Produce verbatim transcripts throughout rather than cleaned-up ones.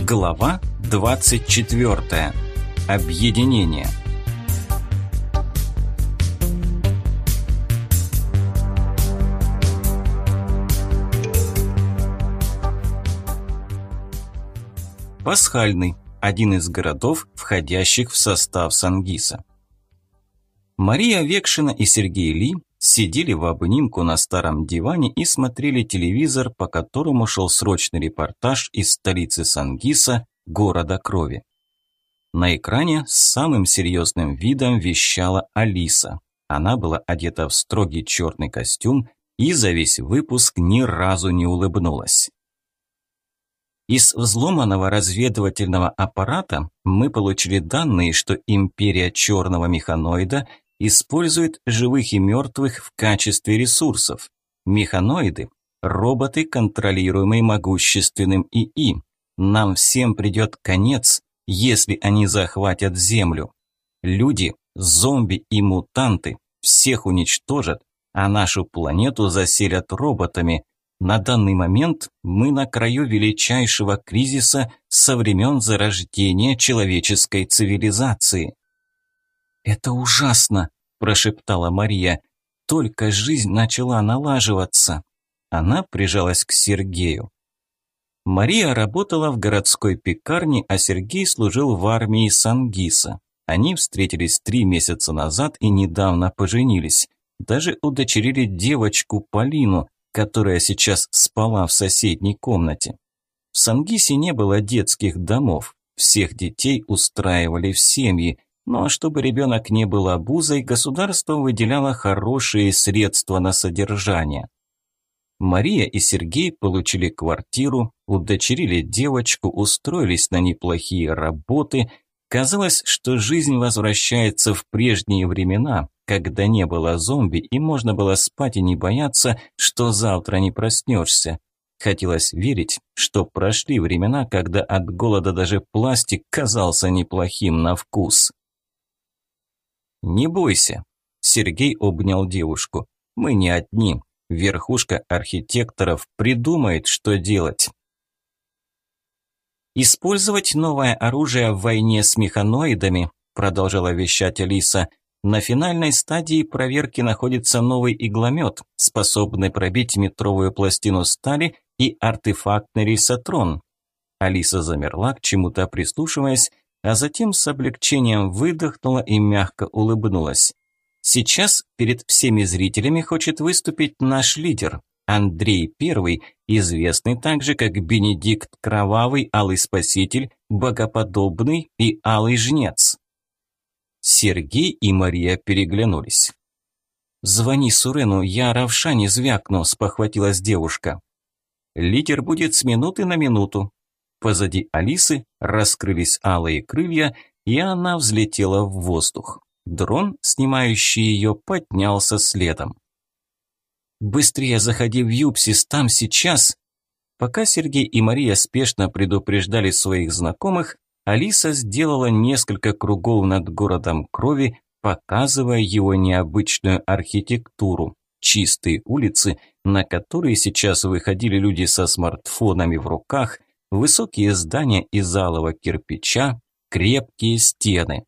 Глава двадцать четвёртая. Объединение. Пасхальный – один из городов, входящих в состав Сангиса. Мария Векшина и Сергей Ли сидели в обнимку на старом диване и смотрели телевизор, по которому шел срочный репортаж из столицы Сангиса, города крови. На экране с самым серьезным видом вещала Алиса. Она была одета в строгий черный костюм и за весь выпуск ни разу не улыбнулась. Из взломанного разведывательного аппарата мы получили данные, что империя черного механоида использует живых и мертвых в качестве ресурсов. Механоиды – роботы, контролируемые могущественным ИИ. Нам всем придет конец, если они захватят Землю. Люди, зомби и мутанты всех уничтожат, а нашу планету заселят роботами. На данный момент мы на краю величайшего кризиса со времен зарождения человеческой цивилизации. «Это ужасно», – прошептала Мария. «Только жизнь начала налаживаться». Она прижалась к Сергею. Мария работала в городской пекарне, а Сергей служил в армии Сангиса. Они встретились три месяца назад и недавно поженились. Даже удочерили девочку Полину, которая сейчас спала в соседней комнате. В Сангисе не было детских домов. Всех детей устраивали в семьи. Ну а чтобы ребенок не был обузой, государство выделяло хорошие средства на содержание. Мария и Сергей получили квартиру, удочерили девочку, устроились на неплохие работы. Казалось, что жизнь возвращается в прежние времена, когда не было зомби и можно было спать и не бояться, что завтра не проснешься. Хотелось верить, что прошли времена, когда от голода даже пластик казался неплохим на вкус. «Не бойся», – Сергей обнял девушку. «Мы не одни. Верхушка архитекторов придумает, что делать». «Использовать новое оружие в войне с механоидами», – продолжала вещать Алиса. «На финальной стадии проверки находится новый игломет, способный пробить метровую пластину стали и артефактный рельсотрон». Алиса замерла, к чему-то прислушиваясь, а затем с облегчением выдохнула и мягко улыбнулась. «Сейчас перед всеми зрителями хочет выступить наш лидер, Андрей Первый, известный также как Бенедикт Кровавый, Алый Спаситель, Богоподобный и Алый Жнец». Сергей и Мария переглянулись. «Звони Сурену, я равша не звякну», – спохватилась девушка. «Лидер будет с минуты на минуту». Позади Алисы раскрылись алые крылья, и она взлетела в воздух. Дрон, снимающий ее, поднялся следом. «Быстрее заходи в Юпсис, там сейчас!» Пока Сергей и Мария спешно предупреждали своих знакомых, Алиса сделала несколько кругов над городом крови, показывая его необычную архитектуру. Чистые улицы, на которые сейчас выходили люди со смартфонами в руках, высокие здания из алого кирпича, крепкие стены.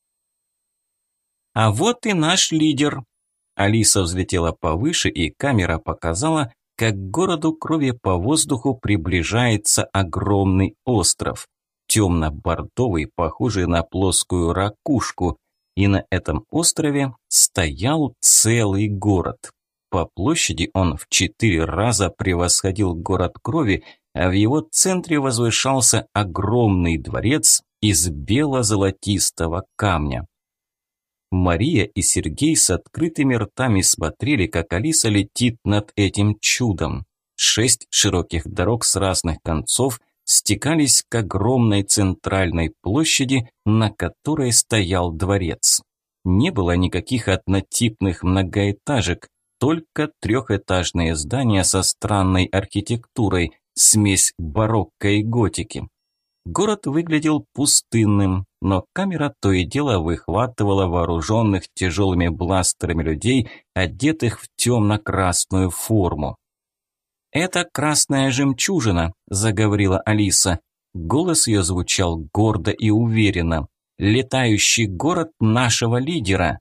«А вот и наш лидер!» Алиса взлетела повыше, и камера показала, как к городу крови по воздуху приближается огромный остров. Темно-бордовый, похожий на плоскую ракушку. И на этом острове стоял целый город. По площади он в четыре раза превосходил город крови, а в его центре возвышался огромный дворец из бело-золотистого камня. Мария и Сергей с открытыми ртами смотрели, как Алиса летит над этим чудом. Шесть широких дорог с разных концов стекались к огромной центральной площади, на которой стоял дворец. Не было никаких однотипных многоэтажек, только трехэтажные здания со странной архитектурой, смесь барокко и готики. Город выглядел пустынным, но камера то и дело выхватывала вооруженных тяжелыми бластерами людей, одетых в темно-красную форму. «Это красная жемчужина», – заговорила Алиса. Голос ее звучал гордо и уверенно. «Летающий город нашего лидера!»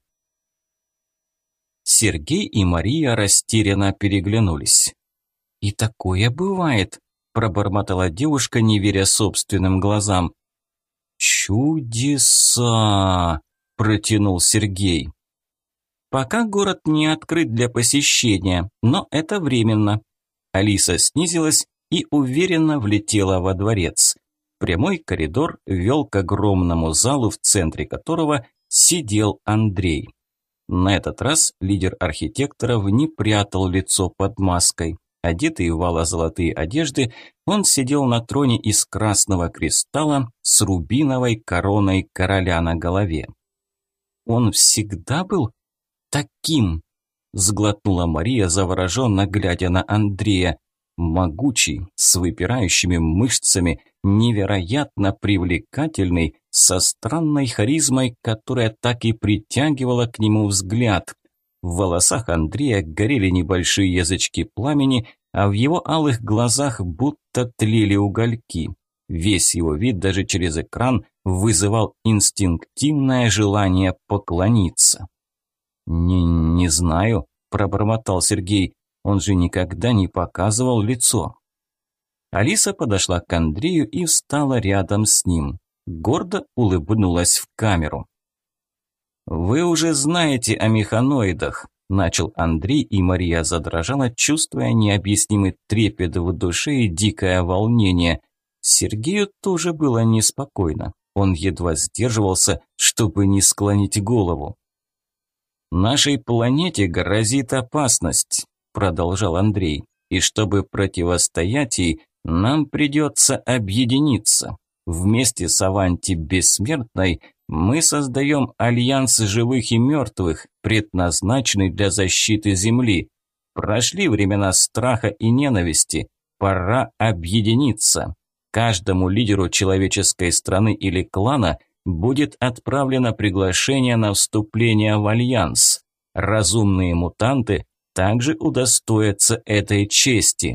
Сергей и Мария растерянно переглянулись. «И такое бывает», – пробормотала девушка, не веря собственным глазам. «Чудеса!» – протянул Сергей. «Пока город не открыт для посещения, но это временно». Алиса снизилась и уверенно влетела во дворец. Прямой коридор вел к огромному залу, в центре которого сидел Андрей. На этот раз лидер архитекторов не прятал лицо под маской. Одетый в вало-золотые одежды, он сидел на троне из красного кристалла с рубиновой короной короля на голове. «Он всегда был таким?» – сглотнула Мария, завороженно глядя на Андрея. Могучий, с выпирающими мышцами, невероятно привлекательный, со странной харизмой, которая так и притягивала к нему взгляд. В волосах Андрея горели небольшие язычки пламени, а в его алых глазах будто тлели угольки. Весь его вид даже через экран вызывал инстинктивное желание поклониться. «Не, не знаю», – пробормотал Сергей. Он же никогда не показывал лицо. Алиса подошла к Андрею и встала рядом с ним. Гордо улыбнулась в камеру. «Вы уже знаете о механоидах», – начал Андрей, и Мария задрожала, чувствуя необъяснимый трепет в душе и дикое волнение. Сергею тоже было неспокойно. Он едва сдерживался, чтобы не склонить голову. «Нашей планете грозит опасность», – продолжал Андрей, «и чтобы противостоять ей, нам придется объединиться. Вместе с Аванти Бессмертной мы создаем альянс живых и мертвых, предназначенный для защиты Земли. Прошли времена страха и ненависти, пора объединиться. Каждому лидеру человеческой страны или клана будет отправлено приглашение на вступление в альянс. Разумные мутанты также удостоятся этой чести».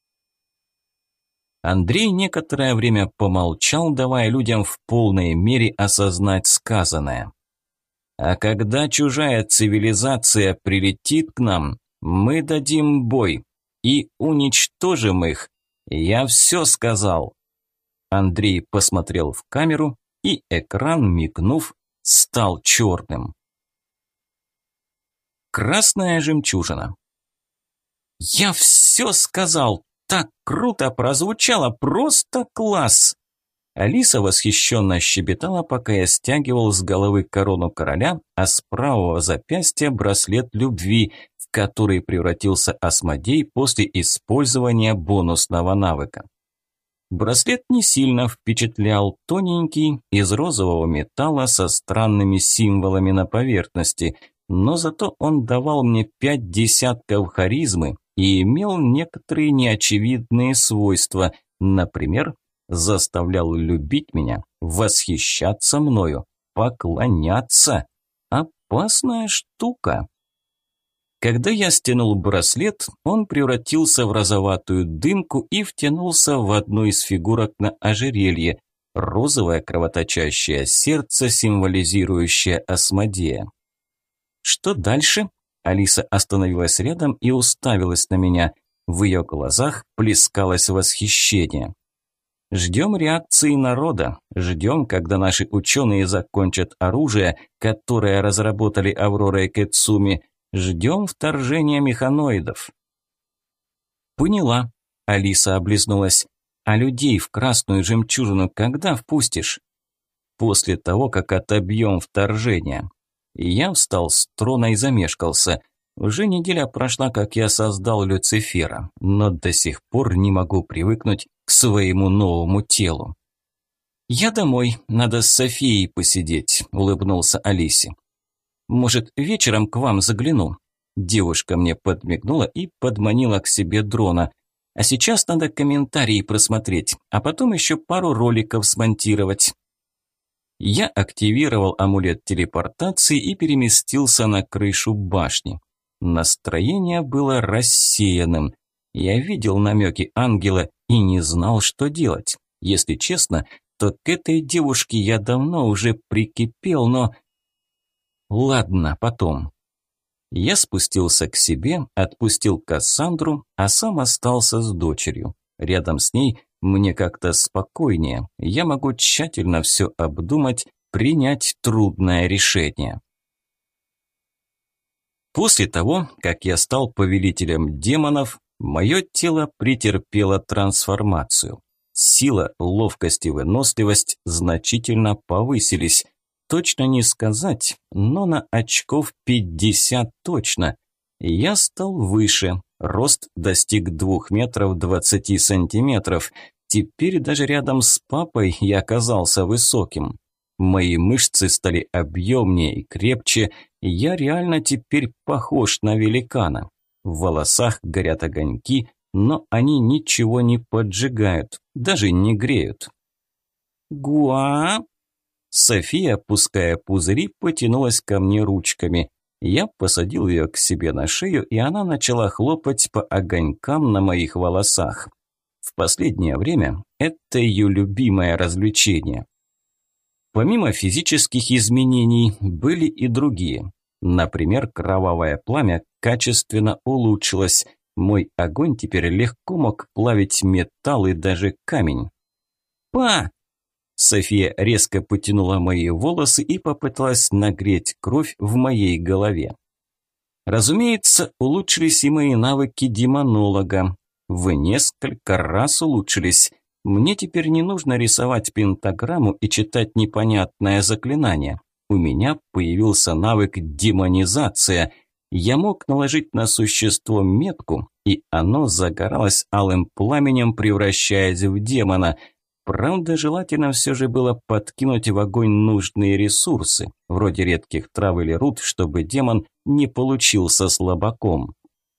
Андрей некоторое время помолчал, давая людям в полной мере осознать сказанное. «А когда чужая цивилизация прилетит к нам, мы дадим бой и уничтожим их. Я все сказал». Андрей посмотрел в камеру, и экран, мигнув, стал черным. Красная жемчужина. «Я все сказал! Так круто прозвучало! Просто класс!» Алиса восхищенно щебетала, пока я стягивал с головы корону короля, а с правого запястья браслет любви, в который превратился Асмодей после использования бонусного навыка. Браслет не сильно впечатлял, тоненький, из розового металла со странными символами на поверхности, но зато он давал мне пять десятков харизмы и имел некоторые неочевидные свойства, например, заставлял любить меня, восхищаться мною, поклоняться. Опасная штука. Когда я стянул браслет, он превратился в розоватую дымку и втянулся в одну из фигурок на ожерелье, розовое кровоточащее сердце, символизирующее Асмодея. «Что дальше?» Алиса остановилась рядом и уставилась на меня. В ее глазах плескалось восхищение. «Ждем реакции народа, ждем, когда наши ученые закончат оружие, которое разработали Аврора и Кэцуми, ждем вторжения механоидов». «Поняла», – Алиса облизнулась. «А людей в красную жемчужину когда впустишь?» «После того, как отобьем вторжение». Я встал с трона и замешкался. Уже неделя прошла, как я создал Люцифера, но до сих пор не могу привыкнуть к своему новому телу. «Я домой, надо с Софией посидеть», – улыбнулся Алисе. «Может, вечером к вам загляну?» Девушка мне подмигнула и подманила к себе дрона. «А сейчас надо комментарии просмотреть, а потом еще пару роликов смонтировать». Я активировал амулет телепортации и переместился на крышу башни. Настроение было рассеянным. Я видел намеки ангела и не знал, что делать. Если честно, то к этой девушке я давно уже прикипел, но... Ладно, потом. Я спустился к себе, отпустил Кассандру, а сам остался с дочерью. Рядом с ней мне как-то спокойнее. Я могу тщательно все обдумать, принять трудное решение. После того, как я стал повелителем демонов, мое тело претерпело трансформацию. Сила, ловкость и выносливость значительно повысились. Точно не сказать, но на очков пятьдесят точно. Я стал выше, рост достиг двух метров двадцати сантиметров. Теперь даже рядом с папой я оказался высоким. Мои мышцы стали объемнее и крепче, я реально теперь похож на великана. В волосах горят огоньки, но они ничего не поджигают, даже не греют. «Гуа!» София, пуская пузыри, потянулась ко мне ручками. Я посадил ее к себе на шею, и она начала хлопать по огонькам на моих волосах. В последнее время это ее любимое развлечение. Помимо физических изменений были и другие. Например, кровавое пламя качественно улучшилось. Мой огонь теперь легко мог плавить металл и даже камень. «Па!» София резко потянула мои волосы и попыталась нагреть кровь в моей голове. Разумеется, улучшились и мои навыки демонолога. В несколько раз улучшились. Мне теперь не нужно рисовать пентаграмму и читать непонятное заклинание. У меня появился навык демонизация. Я мог наложить на существо метку, и оно загоралось алым пламенем, превращаясь в демона. Правда, желательно все же было подкинуть в огонь нужные ресурсы, вроде редких трав или руд, чтобы демон не получился слабаком.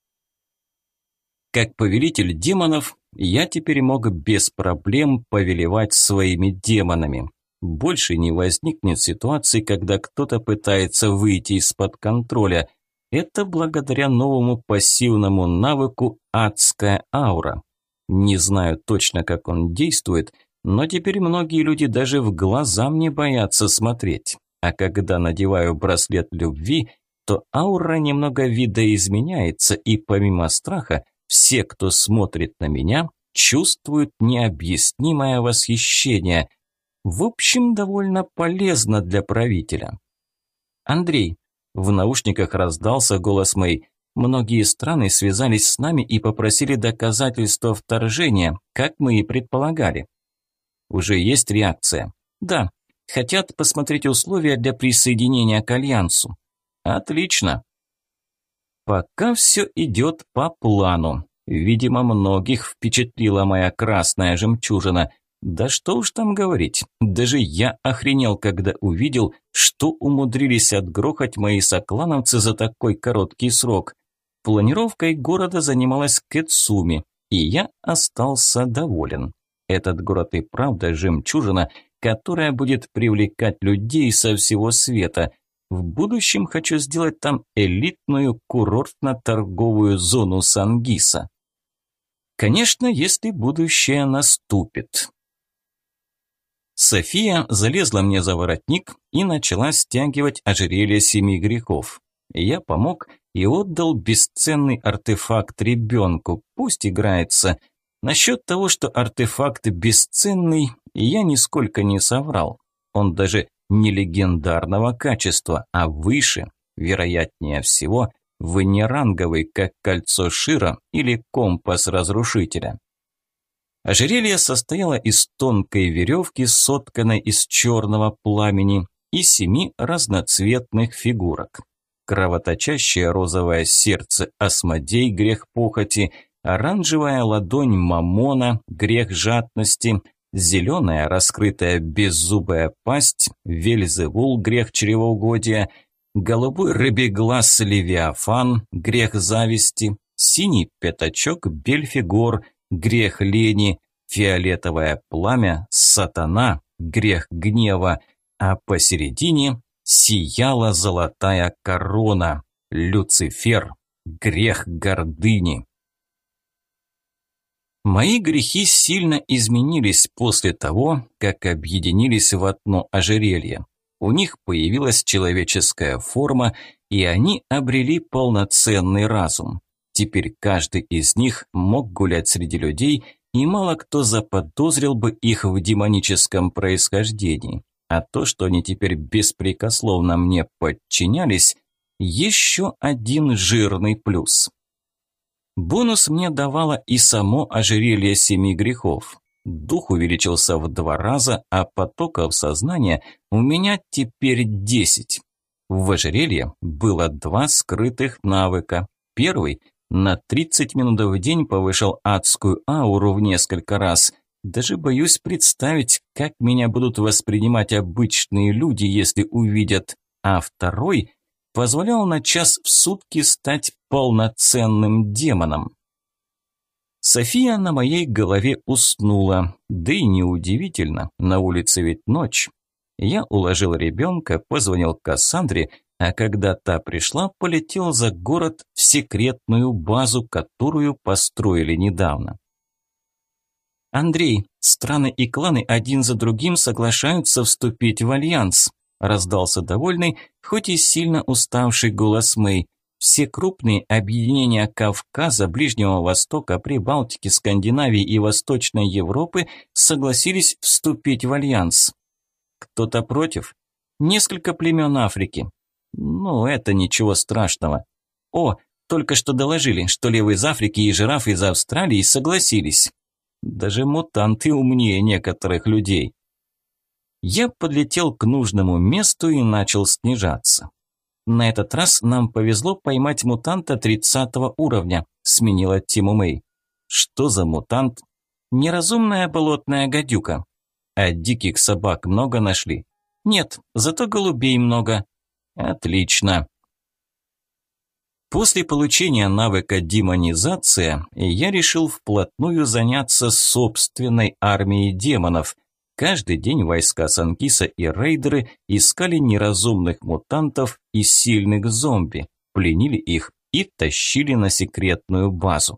Как повелитель демонов, я теперь мог без проблем повелевать своими демонами. Больше не возникнет ситуации, когда кто-то пытается выйти из-под контроля. Это благодаря новому пассивному навыку «Адская аура». Не знаю точно, как он действует, но теперь многие люди даже в глаза мне боятся смотреть. А когда надеваю браслет любви, то аура немного видоизменяется, и помимо страха, все, кто смотрит на меня, чувствуют необъяснимое восхищение. В общем, довольно полезно для правителя. «Андрей», в наушниках раздался голос Мэй, «многие страны связались с нами и попросили доказательства вторжения, как мы и предполагали». «Уже есть реакция?» «Да, хотят посмотреть условия для присоединения к Альянсу». «Отлично». Пока все идет по плану. Видимо, многих впечатлила моя красная жемчужина. Да что уж там говорить, даже я охренел, когда увидел, что умудрились отгрохать мои соклановцы за такой короткий срок. Планировкой города занималась Кэцуми, и я остался доволен. Этот город и правда жемчужина, которая будет привлекать людей со всего света. В будущем хочу сделать там элитную курортно-торговую зону Сангиса. Конечно, если будущее наступит. София залезла мне за воротник и начала стягивать ожерелье семи грехов. Я помог и отдал бесценный артефакт ребенку, пусть играется. Насчет того, что артефакт бесценный, я нисколько не соврал. Он даже не легендарного качества, а выше, вероятнее всего, вынеранговый, как кольцо Шира или компас разрушителя. Ожерелье состояло из тонкой веревки, сотканной из черного пламени, и семи разноцветных фигурок. Кровоточащее розовое сердце Асмодей, грех похоти, оранжевая ладонь Мамона, грех жадности, зеленая раскрытая беззубая пасть, Вельзевул, грех чревоугодия, голубой рыбеглаз Левиафан, грех зависти, синий пятачок Бельфигор, грех лени, фиолетовое пламя Сатана, грех гнева, а посередине сияла золотая корона Люцифер, грех гордыни. Мои грехи сильно изменились после того, как объединились в одно ожерелье. У них появилась человеческая форма, и они обрели полноценный разум. Теперь каждый из них мог гулять среди людей, и мало кто заподозрил бы их в демоническом происхождении. А то, что они теперь беспрекословно мне подчинялись, еще один жирный плюс. Бонус мне давало и само ожерелье семи грехов. Дух увеличился в два раза, а потоков сознания у меня теперь десять. В ожерелье было два скрытых навыка. Первый на тридцать минут в день повышал адскую ауру в несколько раз. Даже боюсь представить, как меня будут воспринимать обычные люди, если увидят. А второй позволял на час в сутки стать полноценным демоном. София на моей голове уснула, да и неудивительно, на улице ведь ночь. Я уложил ребенка, позвонил Кассандре, а когда та пришла, полетел за город в секретную базу, которую построили недавно. «Андрей, страны и кланы один за другим соглашаются вступить в альянс», раздался довольный, хоть и сильно уставший голос Мэй. Все крупные объединения Кавказа, Ближнего Востока, Прибалтики, Скандинавии и Восточной Европы согласились вступить в альянс. Кто-то против? Несколько племен Африки. Ну, это ничего страшного. О, только что доложили, что лев из Африки и жираф из Австралии согласились. Даже мутанты умнее некоторых людей. Я подлетел к нужному месту и начал снижаться. На этот раз нам повезло поймать мутанта тридцатого уровня, сменила тему Мэй. Что за мутант? Неразумная болотная гадюка. А диких собак много нашли? Нет, зато голубей много. Отлично. После получения навыка демонизация я решил вплотную заняться собственной армией демонов. Каждый день войска Санкиса и рейдеры искали неразумных мутантов и сильных зомби, пленили их и тащили на секретную базу.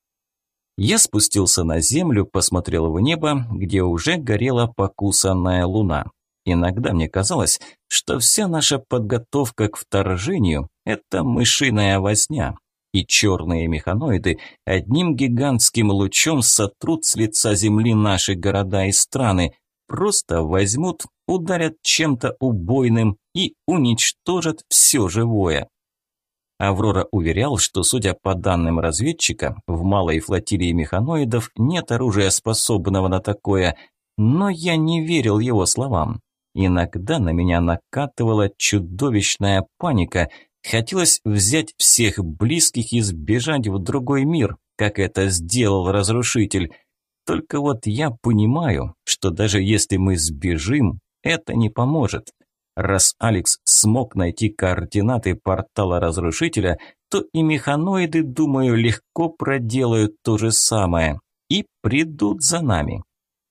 Я спустился на землю, посмотрел в небо, где уже горела покусанная луна. Иногда мне казалось, что вся наша подготовка к вторжению – это мышиная возня, и черные механоиды одним гигантским лучом сотрут с лица земли наши города и страны, просто возьмут, ударят чем-то убойным и уничтожат все живое. Аврора уверял, что, судя по данным разведчика, в малой флотилии механоидов нет оружия, способного на такое, но я не верил его словам. Иногда на меня накатывала чудовищная паника, хотелось взять всех близких и сбежать в другой мир, как это сделал Разрушитель. Только вот я понимаю, что даже если мы сбежим, это не поможет. Раз Алекс смог найти координаты портала Разрушителя, то и механоиды, думаю, легко проделают то же самое и придут за нами.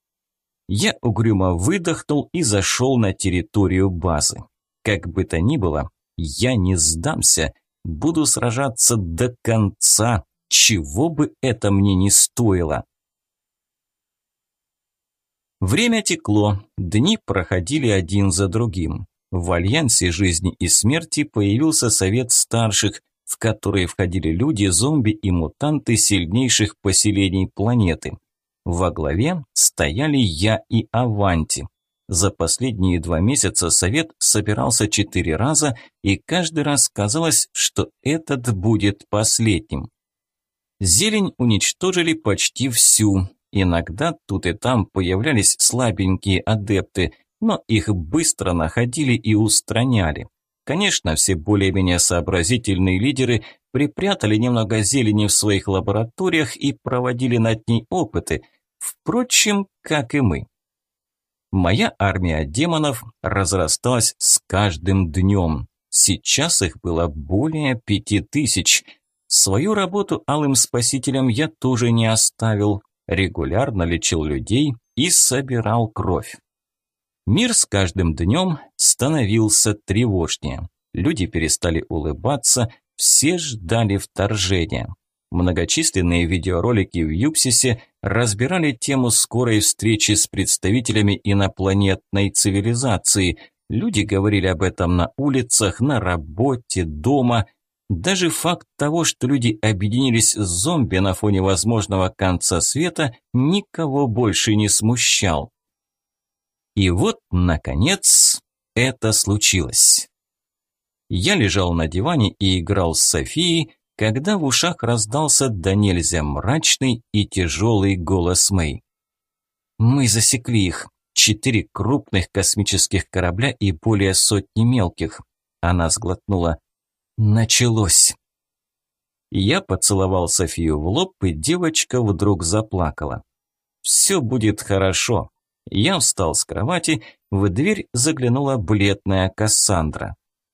Я угрюмо выдохнул и зашел на территорию базы. Как бы то ни было, я не сдамся, буду сражаться до конца, чего бы это мне ни стоило. Время текло, дни проходили один за другим. В альянсе жизни и смерти появился совет старших, в который входили люди, зомби и мутанты сильнейших поселений планеты. Во главе стояли я и Аванти. За последние два месяца совет собирался четыре раза, и каждый раз казалось, что этот будет последним. Зелень уничтожили почти всю. Иногда тут и там появлялись слабенькие адепты, но их быстро находили и устраняли. Конечно, все более-менее сообразительные лидеры припрятали немного зелени в своих лабораториях и проводили над ней опыты, впрочем, как и мы. Моя армия демонов разрасталась с каждым днем. Сейчас их было более пяти тысяч. Свою работу алым спасителям я тоже не оставил. Регулярно лечил людей и собирал кровь. Мир с каждым днем становился тревожнее. Люди перестали улыбаться, все ждали вторжения. Многочисленные видеоролики в Юпсисе разбирали тему скорой встречи с представителями инопланетной цивилизации. Люди говорили об этом на улицах, на работе, дома. Даже факт того, что люди объединились с зомби на фоне возможного конца света, никого больше не смущал. И вот, наконец, это случилось. Я лежал на диване и играл с Софией, когда в ушах раздался до нельзя мрачный и тяжелый голос Мэй. «Мы засекли их. Четыре крупных космических корабля и более сотни мелких». Она сглотнула. «Началось». Я поцеловал Софию в лоб, и девочка вдруг заплакала. «Все будет хорошо». Я встал с кровати, в дверь заглянула бледная Кассандра.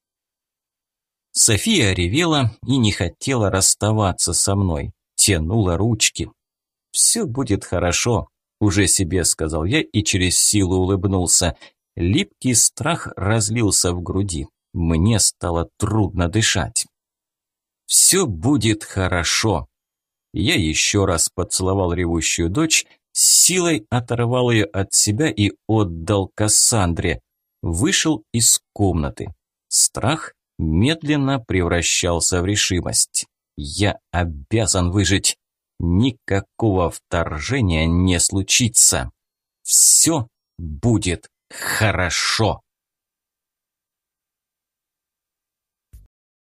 София ревела и не хотела расставаться со мной, тянула ручки. «Все будет хорошо», – уже себе сказал я и через силу улыбнулся. Липкий страх разлился в груди. Мне стало трудно дышать. «Все будет хорошо». Я еще раз поцеловал ревущую дочь, с силой оторвал ее от себя и отдал Кассандре. Вышел из комнаты. Страх медленно превращался в решимость. Я обязан выжить. Никакого вторжения не случится. Все будет хорошо.